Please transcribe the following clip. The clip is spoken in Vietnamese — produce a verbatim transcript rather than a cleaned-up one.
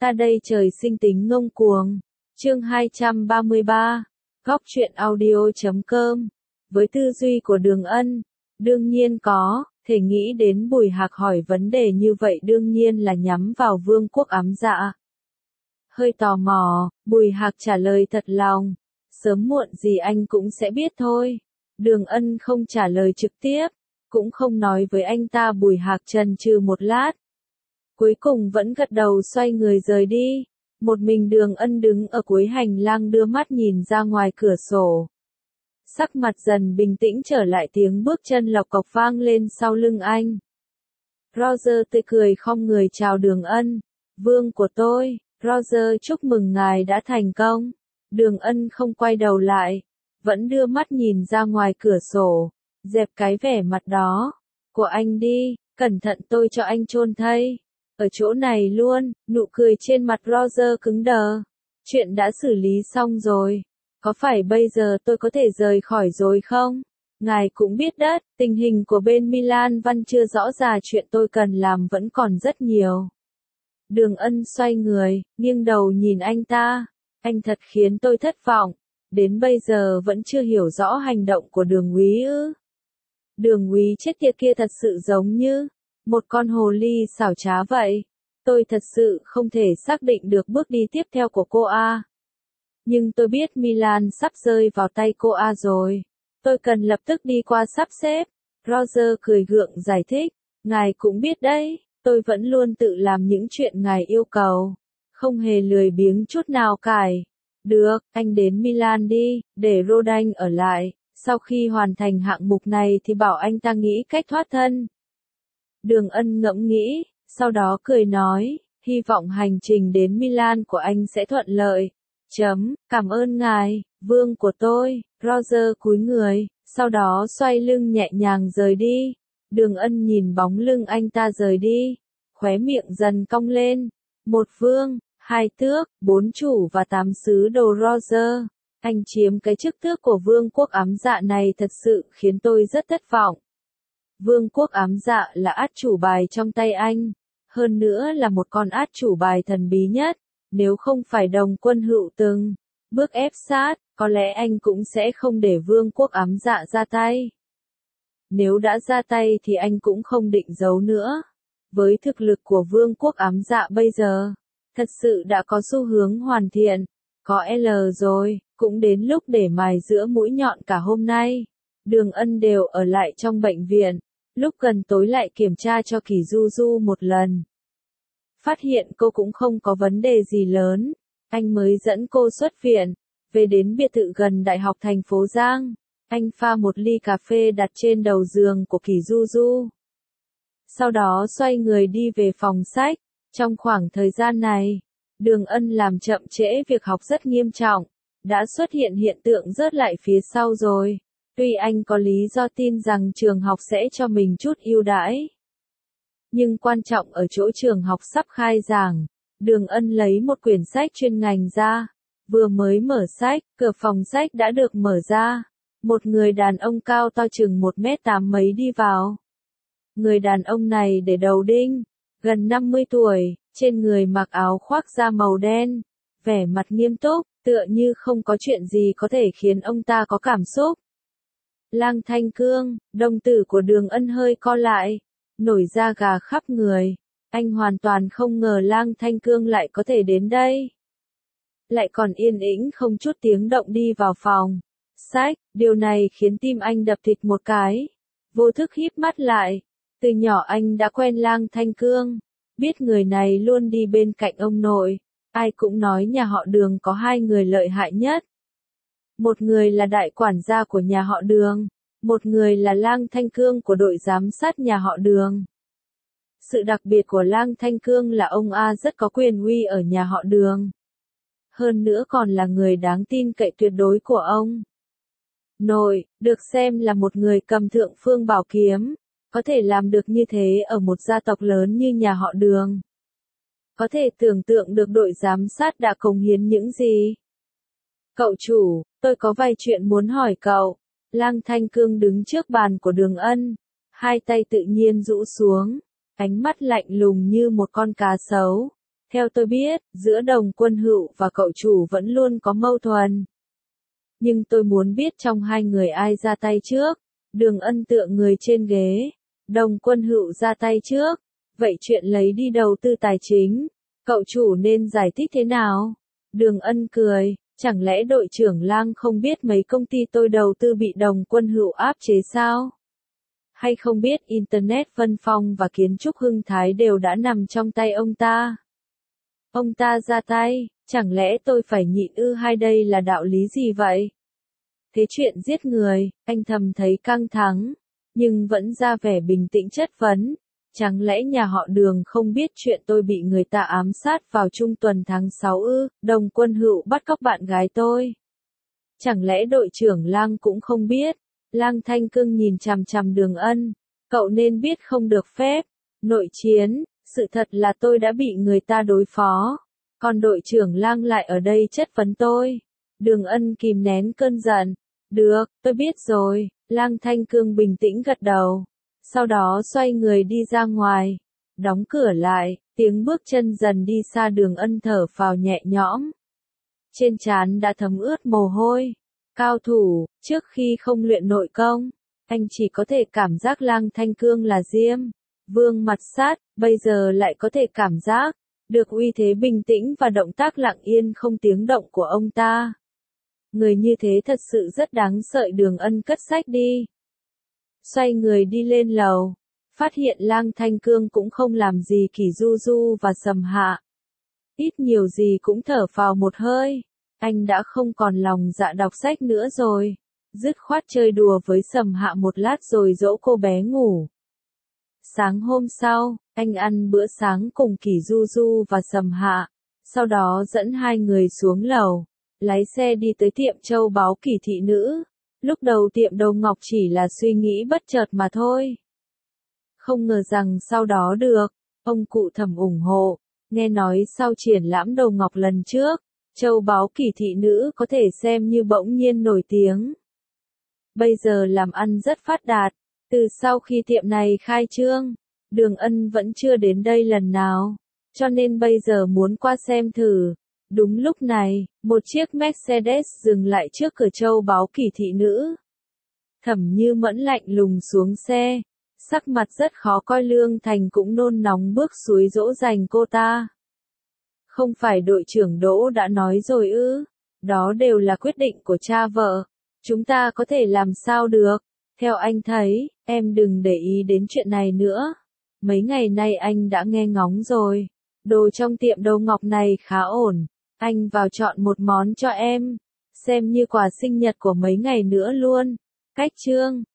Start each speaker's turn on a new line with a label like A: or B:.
A: Ta đây trời sinh tính ngông cuồng. Chương hai trăm ba mươi ba. Góc truyện audio chấm com. Với tư duy của Đường Ân, đương nhiên có thể nghĩ đến Bùi Hạc hỏi vấn đề như vậy đương nhiên là nhắm vào Vương quốc ám dạ. Hơi tò mò, Bùi Hạc trả lời thật lòng. Sớm muộn gì anh cũng sẽ biết thôi. Đường Ân không trả lời trực tiếp, cũng không nói với anh ta. Bùi Hạc chần chừ một lát, cuối cùng vẫn gật đầu xoay người rời đi. Một mình Đường Ân đứng ở cuối hành lang đưa mắt nhìn ra ngoài cửa sổ. Sắc mặt dần bình tĩnh trở lại, tiếng bước chân lộc cộc vang lên sau lưng anh. Roger tươi cười khom người chào Đường Ân. Vương của tôi, Roger chúc mừng ngài đã thành công. Đường Ân không quay đầu lại, vẫn đưa mắt nhìn ra ngoài cửa sổ, dẹp cái vẻ mặt đó của anh đi, cẩn thận tôi cho anh chôn thây. Ở chỗ này luôn, nụ cười trên mặt Roger cứng đờ. Chuyện đã xử lý xong rồi. Có phải bây giờ tôi có thể rời khỏi rồi không? Ngài cũng biết đấy, tình hình của bên Milan Văn chưa rõ ràng, chuyện tôi cần làm vẫn còn rất nhiều. Đường Ân xoay người, nghiêng đầu nhìn anh ta. Anh thật khiến tôi thất vọng. Đến bây giờ vẫn chưa hiểu rõ hành động của Đường úy ư? Đường úy chết tiệt kia thật sự giống như một con hồ ly xảo trá vậy. Tôi thật sự không thể xác định được bước đi tiếp theo của cô A. Nhưng tôi biết Milan sắp rơi vào tay cô A rồi. Tôi cần lập tức đi qua sắp xếp. Roger cười gượng giải thích. Ngài cũng biết đấy, tôi vẫn luôn tự làm những chuyện ngài yêu cầu. Không hề lười biếng chút nào cải. Được, anh đến Milan đi, để Rodan ở lại. Sau khi hoàn thành hạng mục này thì bảo anh ta nghĩ cách thoát thân. Đường Ân ngẫm nghĩ, sau đó cười nói, hy vọng hành trình đến Milan của anh sẽ thuận lợi. Chấm, cảm ơn ngài, vương của tôi. Roger cúi người, sau đó xoay lưng nhẹ nhàng rời đi. Đường Ân nhìn bóng lưng anh ta rời đi, khóe miệng dần cong lên. Một vương, hai tước, bốn chủ và tám sứ đồ Roger. Anh chiếm cái chức tước của vương quốc ám dạ này thật sự khiến tôi rất thất vọng. Vương quốc ám dạ là át chủ bài trong tay anh, hơn nữa là một con át chủ bài thần bí nhất. Nếu không phải đồng quân hữu từng bước ép sát, có lẽ anh cũng sẽ không để vương quốc ám dạ ra tay. Nếu đã ra tay thì anh cũng không định giấu nữa. Với thực lực của vương quốc ám dạ bây giờ, thật sự đã có xu hướng hoàn thiện. Có L rồi, cũng đến lúc để mài giữa mũi nhọn cả hôm nay. Đường Ân đều ở lại trong bệnh viện, lúc gần tối lại kiểm tra cho Kỳ Du Du một lần. Phát hiện cô cũng không có vấn đề gì lớn, anh mới dẫn cô xuất viện, về đến biệt thự gần Đại học thành phố Giang. Anh pha một ly cà phê đặt trên đầu giường của Kỳ Du Du. Sau đó xoay người đi về phòng sách. Trong khoảng thời gian này, Đường Ân làm chậm trễ việc học rất nghiêm trọng, đã xuất hiện hiện tượng rớt lại phía sau rồi. Tuy anh có lý do tin rằng trường học sẽ cho mình chút ưu đãi, nhưng quan trọng ở chỗ trường học sắp khai giảng. Đường Ân lấy một quyển sách chuyên ngành ra, vừa mới mở sách, cửa phòng sách đã được mở ra. Một người đàn ông cao to chừng một mét tám mấy đi vào. Người đàn ông này để đầu đinh, gần năm mươi tuổi, trên người mặc áo khoác da màu đen, vẻ mặt nghiêm túc, tựa như không có chuyện gì có thể khiến ông ta có cảm xúc. Lang Thanh Cương, đồng tử của Đường Ân hơi co lại, nổi da gà khắp người. Anh hoàn toàn không ngờ Lang Thanh Cương lại có thể đến đây. Lại còn yên ĩnh không chút tiếng động đi vào phòng sách, điều này khiến tim anh đập thịt một cái. Vô thức híp mắt lại, từ nhỏ anh đã quen Lang Thanh Cương, biết người này luôn đi bên cạnh ông nội. Ai cũng nói nhà họ Đường có hai người lợi hại nhất. Một người là đại quản gia của nhà họ Đường, một người là Lang Thanh Cương của đội giám sát nhà họ Đường. Sự đặc biệt của Lang Thanh Cương là ông A rất có quyền uy ở nhà họ Đường. Hơn nữa còn là người đáng tin cậy tuyệt đối của ông nội, được xem là một người cầm thượng phương bảo kiếm, có thể làm được như thế ở một gia tộc lớn như nhà họ Đường. Có thể tưởng tượng được đội giám sát đã cống hiến những gì. Cậu chủ, tôi có vài chuyện muốn hỏi cậu. Lang Thanh Cương đứng trước bàn của Đường Ân, hai tay tự nhiên rũ xuống, ánh mắt lạnh lùng như một con cá sấu. Theo tôi biết, giữa Đồng Quân Hựu và cậu chủ vẫn luôn có mâu thuẫn. Nhưng tôi muốn biết trong hai người ai ra tay trước. Đường Ân tựa người trên ghế. Đồng Quân Hựu ra tay trước. Vậy chuyện lấy đi đầu tư tài chính, cậu chủ nên giải thích thế nào? Đường Ân cười, chẳng lẽ đội trưởng Lang không biết mấy công ty tôi đầu tư bị Đồng Quân Hựu áp chế sao? Hay không biết Internet Vân Phong và kiến trúc Hưng Thái đều đã nằm trong tay ông ta? Ông ta ra tay, chẳng lẽ tôi phải nhịn ư hay đây là đạo lý gì vậy? Thế chuyện giết người, anh thầm thấy căng thẳng, nhưng vẫn ra vẻ bình tĩnh chất vấn. Chẳng lẽ nhà họ Đường không biết chuyện tôi bị người ta ám sát vào trung tuần tháng sáu ư? Đồng Quân Hựu bắt cóc bạn gái tôi. Chẳng lẽ đội trưởng Lang cũng không biết? Lang Thanh Cương nhìn chằm chằm Đường Ân. Cậu nên biết không được phép. Nội chiến, sự thật là tôi đã bị người ta đối phó. Còn đội trưởng Lang lại ở đây chất vấn tôi. Đường Ân kìm nén cơn giận. Được, tôi biết rồi. Lang Thanh Cương bình tĩnh gật đầu. Sau đó xoay người đi ra ngoài. Đóng cửa lại, tiếng bước chân dần đi xa. Đường Ân thở phào nhẹ nhõm. Trên trán đã thấm ướt mồ hôi. Cao thủ, trước khi không luyện nội công, anh chỉ có thể cảm giác Lang Thanh Cương là Diêm Vương mặt sát, bây giờ lại có thể cảm giác được uy thế bình tĩnh và động tác lặng yên không tiếng động của ông ta. Người như thế thật sự rất đáng sợ. Đường Ân cất sách đi. Xoay người đi lên lầu, phát hiện Lang Thanh Cương cũng không làm gì Kỷ Du Du và Sầm Hạ. Ít nhiều gì cũng thở phào một hơi, anh đã không còn lòng dạ đọc sách nữa rồi. Dứt khoát chơi đùa với Sầm Hạ một lát rồi dỗ cô bé ngủ. Sáng hôm sau, anh ăn bữa sáng cùng Kỷ Du Du và Sầm Hạ, sau đó dẫn hai người xuống lầu, lái xe đi tới tiệm châu báu Kỷ thị nữ. Lúc đầu tiệm Đầu Ngọc chỉ là suy nghĩ bất chợt mà thôi. Không ngờ rằng sau đó được, ông cụ Thẩm ủng hộ. Nghe nói sau triển lãm Đầu Ngọc lần trước, châu báu Kỷ thị nữ có thể xem như bỗng nhiên nổi tiếng. Bây giờ làm ăn rất phát đạt. Từ sau khi tiệm này khai trương, Đường Ân vẫn chưa đến đây lần nào, cho nên bây giờ muốn qua xem thử. Đúng lúc này, một chiếc Mercedes dừng lại trước cửa châu báu Kỷ thị nữ. Thẩm Như Mẫn lạnh lùng xuống xe, sắc mặt rất khó coi. Lương Thành cũng nôn nóng bước suối dỗ dành cô ta. Không phải đội trưởng Đỗ đã nói rồi ư? Đó đều là quyết định của cha vợ. Chúng ta có thể làm sao được? Theo anh thấy, em đừng để ý đến chuyện này nữa. Mấy ngày nay anh đã nghe ngóng rồi. Đồ trong tiệm Đầu Ngọc này khá ổn. Anh vào chọn một món cho em, xem như quà sinh nhật của mấy ngày nữa luôn. Cách chương